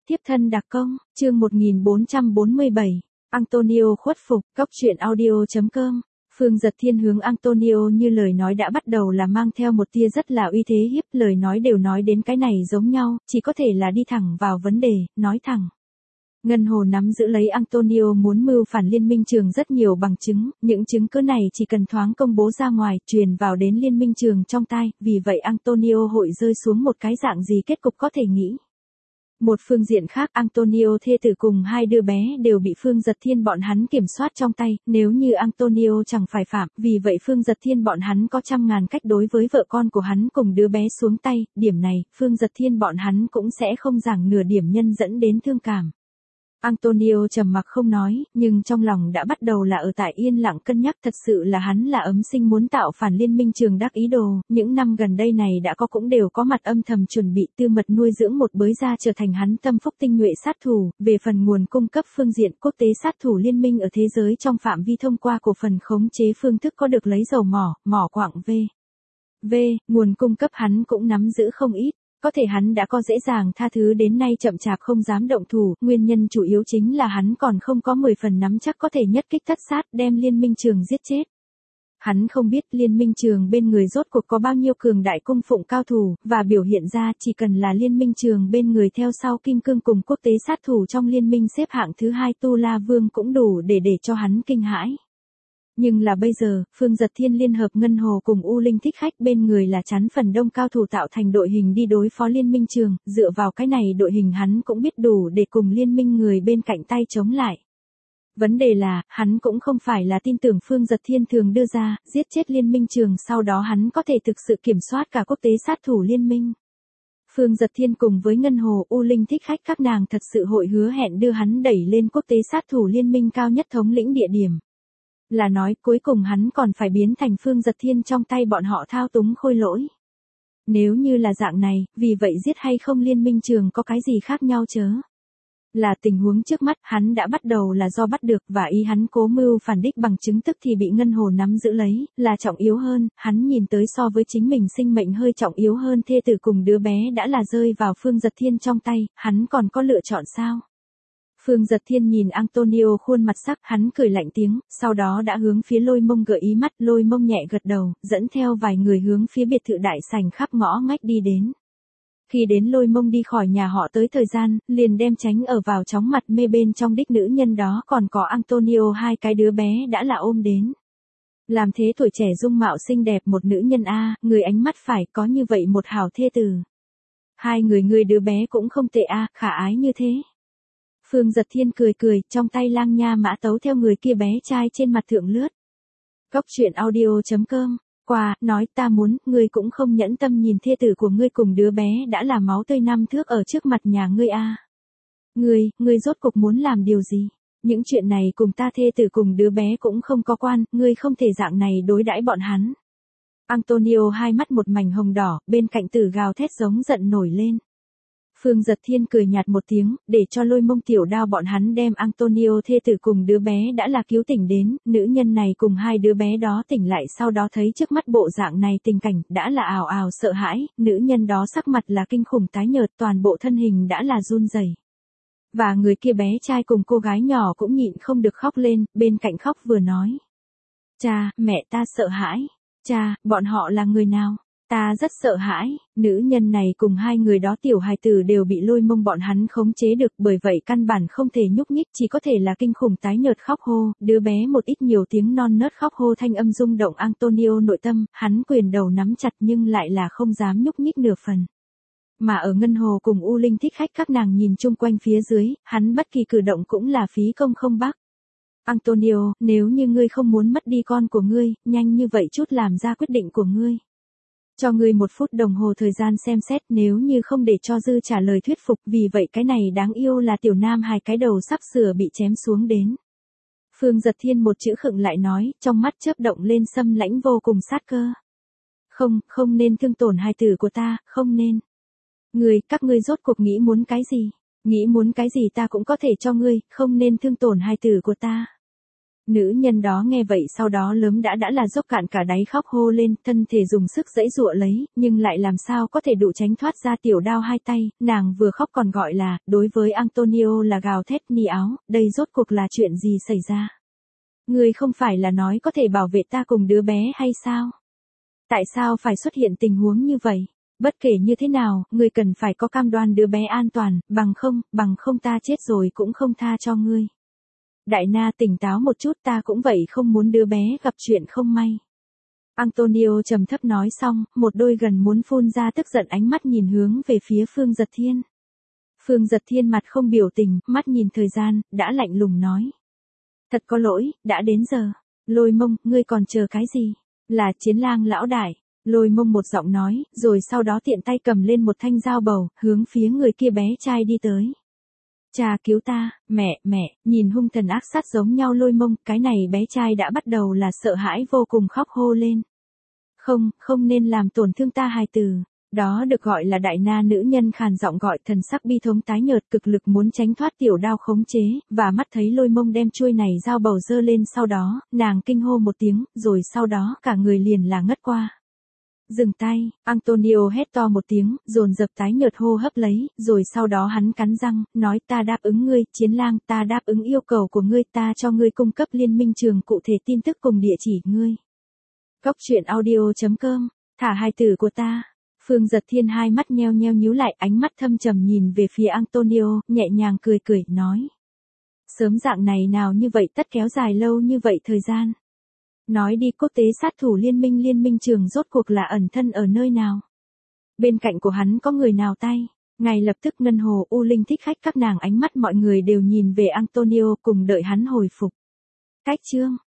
Tiếp thân đặc công, chương 1447, Antonio khuất phục, Cóc truyện audio.com. Phương Dật Thiên hướng Antonio như lời nói đã bắt đầu là mang theo một tia rất là uy thế hiếp, lời nói đều nói đến cái này giống nhau, chỉ có thể là đi thẳng vào vấn đề, nói thẳng. Ngân Hồ nắm giữ lấy Antonio muốn mưu phản Liên minh trường rất nhiều bằng chứng, những chứng cứ này chỉ cần thoáng công bố ra ngoài, truyền vào đến Liên minh trường trong tai, vì vậy Antonio hội rơi xuống một cái dạng gì kết cục có thể nghĩ. Một phương diện khác Antonio thê tử cùng hai đứa bé đều bị Phương Dật Thiên bọn hắn kiểm soát trong tay, nếu như Antonio chẳng phải phạm, vì vậy Phương Dật Thiên bọn hắn có trăm ngàn cách đối với vợ con của hắn cùng đứa bé xuống tay, điểm này, Phương Dật Thiên bọn hắn cũng sẽ không giảng nửa điểm nhân dẫn đến thương cảm. Antonio trầm mặc không nói, nhưng trong lòng đã bắt đầu là ở tại yên lặng cân nhắc, thật sự là hắn là ấm sinh muốn tạo phản Liên minh trường đắc ý đồ, những năm gần đây này đã có cũng đều có mặt âm thầm chuẩn bị tư mật nuôi dưỡng một bới ra trở thành hắn tâm phúc tinh nhuệ sát thủ, về phần nguồn cung cấp phương diện quốc tế sát thủ liên minh ở thế giới trong phạm vi thông qua cổ phần khống chế phương thức có được lấy dầu mỏ quặng nguồn cung cấp hắn cũng nắm giữ không ít. Có thể hắn đã có dễ dàng tha thứ đến nay chậm chạp không dám động thủ, nguyên nhân chủ yếu chính là hắn còn không có 10 phần nắm chắc có thể nhất kích thất sát đem Liên minh trường giết chết. Hắn không biết Liên minh trường bên người rốt cuộc có bao nhiêu cường đại cung phụng cao thủ, và biểu hiện ra chỉ cần là Liên minh trường bên người theo sau Kim Cương cùng quốc tế sát thủ trong liên minh xếp hạng thứ 2 Tu La Vương cũng đủ để cho hắn kinh hãi. Nhưng là bây giờ, Phương Dật Thiên liên hợp Ngân Hồ cùng U Linh Thích Khách bên người là chắn phần đông cao thủ tạo thành đội hình đi đối phó Liên minh trường, dựa vào cái này đội hình hắn cũng biết đủ để cùng liên minh người bên cạnh tay chống lại. Vấn đề là, hắn cũng không phải là tin tưởng Phương Dật Thiên thường đưa ra, giết chết Liên minh trường sau đó hắn có thể thực sự kiểm soát cả quốc tế sát thủ liên minh. Phương Dật Thiên cùng với Ngân Hồ U Linh Thích Khách các nàng thật sự hội hứa hẹn đưa hắn đẩy lên quốc tế sát thủ liên minh cao nhất thống lĩnh địa điểm. Là nói cuối cùng hắn còn phải biến thành Phương Dật Thiên trong tay bọn họ thao túng khôi lỗi. Nếu như là dạng này, vì vậy giết hay không liên minh trường có cái gì khác nhau chớ. Là tình huống trước mắt hắn đã bắt đầu là do bắt được và ý hắn cố mưu phản đích bằng chứng tức thì bị Ngân Hồ nắm giữ lấy, là trọng yếu hơn, hắn nhìn tới so với chính mình sinh mệnh hơi trọng yếu hơn thê tử cùng đứa bé đã là rơi vào Phương Dật Thiên trong tay, hắn còn có lựa chọn sao? Phương Dật Thiên nhìn Antonio khuôn mặt sắc, hắn cười lạnh tiếng, sau đó đã hướng phía Lôi Mông gợi ý mắt, Lôi Mông nhẹ gật đầu, dẫn theo vài người hướng phía biệt thự đại sảnh khắp ngõ ngách đi đến. Khi đến Lôi Mông đi khỏi nhà họ tới thời gian, liền đem tránh ở vào chóng mặt mê bên trong đích nữ nhân đó còn có Antonio hai cái đứa bé đã là ôm đến. Làm thế tuổi trẻ dung mạo xinh đẹp một nữ nhân a, người ánh mắt phải có như vậy một hảo thê tử. Hai người đứa bé cũng không tệ a, khả ái như thế. Phương Dật Thiên cười, trong tay lang nha mã tấu theo người kia bé trai trên mặt thượng lướt. Cóc truyện audio.com, qua, nói ta muốn, ngươi cũng không nhẫn tâm nhìn thê tử của ngươi cùng đứa bé đã là máu tươi năm thước ở trước mặt nhà ngươi a. Ngươi rốt cục muốn làm điều gì? Những chuyện này cùng ta thê tử cùng đứa bé cũng không có quan, ngươi không thể dạng này đối đãi bọn hắn. Antonio hai mắt một mảnh hồng đỏ, bên cạnh tử gào thét giống giận nổi lên. Phương Dật Thiên cười nhạt một tiếng, để cho Lôi Mông tiểu đao bọn hắn đem Antonio thê tử cùng đứa bé đã là cứu tỉnh đến, nữ nhân này cùng hai đứa bé đó tỉnh lại sau đó thấy trước mắt bộ dạng này tình cảnh, đã là ào ào sợ hãi, nữ nhân đó sắc mặt là kinh khủng tái nhợt, toàn bộ thân hình đã là run rẩy. Và người kia bé trai cùng cô gái nhỏ cũng nhịn không được khóc lên, bên cạnh khóc vừa nói. Cha, mẹ ta sợ hãi. Cha, bọn họ là người nào? Ta rất sợ hãi, nữ nhân này cùng hai người đó tiểu hài tử đều bị Lôi Mông bọn hắn khống chế được, bởi vậy căn bản không thể nhúc nhích, chỉ có thể là kinh khủng tái nhợt khóc hô, đứa bé một ít nhiều tiếng non nớt khóc hô thanh âm rung động Antonio nội tâm, hắn quyền đầu nắm chặt nhưng lại là không dám nhúc nhích nửa phần. Mà ở Ngân Hồ cùng U Linh Thích Khách các nàng nhìn chung quanh phía dưới, hắn bất kỳ cử động cũng là phí công không bác. Antonio, nếu như ngươi không muốn mất đi con của ngươi, nhanh như vậy chút làm ra quyết định của ngươi. Cho ngươi 1 phút đồng hồ thời gian xem xét, nếu như không để cho Dư trả lời thuyết phục, vì vậy cái này đáng yêu là tiểu nam hài cái đầu sắp sửa bị chém xuống đến. Phương Dật Thiên một chữ khựng lại nói, trong mắt chớp động lên xâm lãnh vô cùng sát cơ. Không nên thương tổn hài tử của ta, không nên. Các ngươi rốt cuộc nghĩ muốn cái gì? Nghĩ muốn cái gì ta cũng có thể cho ngươi, không nên thương tổn hài tử của ta. Nữ nhân đó nghe vậy sau đó lớn đã là dốc cạn cả đáy khóc hô lên, thân thể dùng sức giãy giụa lấy, nhưng lại làm sao có thể đủ tránh thoát ra tiểu đao hai tay, nàng vừa khóc còn gọi là, đối với Antonio là gào thét ni áo, đây rốt cuộc là chuyện gì xảy ra? Ngươi không phải là nói có thể bảo vệ ta cùng đứa bé hay sao? Tại sao phải xuất hiện tình huống như vậy? Bất kể như thế nào, ngươi cần phải có cam đoan đứa bé an toàn, bằng không ta chết rồi cũng không tha cho ngươi. Đại na tỉnh táo một chút, ta cũng vậy, không muốn đứa bé gặp chuyện không may. Antonio trầm thấp nói xong, một đôi gần muốn phun ra tức giận ánh mắt nhìn hướng về phía Phương Giật Thiên. Phương Giật Thiên mặt không biểu tình, mắt nhìn thời gian, đã lạnh lùng nói. Thật có lỗi, đã đến giờ. Lôi Mông, ngươi còn chờ cái gì? Là Chiến Lang lão đại. Lôi Mông một giọng nói, rồi sau đó tiện tay cầm lên một thanh dao bầu, hướng phía người kia bé trai đi tới. Cha cứu ta, mẹ, nhìn hung thần ác sát giống nhau Lôi Mông, cái này bé trai đã bắt đầu là sợ hãi vô cùng khóc hô lên. Không nên làm tổn thương ta hài tử. Đó được gọi là đại na nữ nhân khàn giọng gọi, thần sắc bi thống tái nhợt, cực lực muốn tránh thoát tiểu đao khống chế, và mắt thấy Lôi Mông đem chuôi này dao bầu giơ lên, sau đó, nàng kinh hô một tiếng, rồi sau đó cả người liền là ngất qua. Dừng tay, Antonio hét to một tiếng, dồn dập tái nhợt hô hấp lấy, rồi sau đó hắn cắn răng, nói ta đáp ứng ngươi, Chiến Lang, ta đáp ứng yêu cầu của ngươi, ta cho ngươi cung cấp liên minh trường cụ thể tin tức cùng địa chỉ ngươi. Cóc truyện audio.com, thả hài tử của ta. Phương Giật Thiên hai mắt nheo nhíu lại, ánh mắt thâm trầm nhìn về phía Antonio, nhẹ nhàng cười, nói. Sớm dạng này nào như vậy tất kéo dài lâu như vậy thời gian. Nói đi, quốc tế sát thủ liên minh trường rốt cuộc là ẩn thân ở nơi nào? Bên cạnh của hắn có người nào tay? Ngay lập tức Ngân Hồ, U Linh Thích Khách các nàng, ánh mắt mọi người đều nhìn về Antonio cùng đợi hắn hồi phục. Cách chương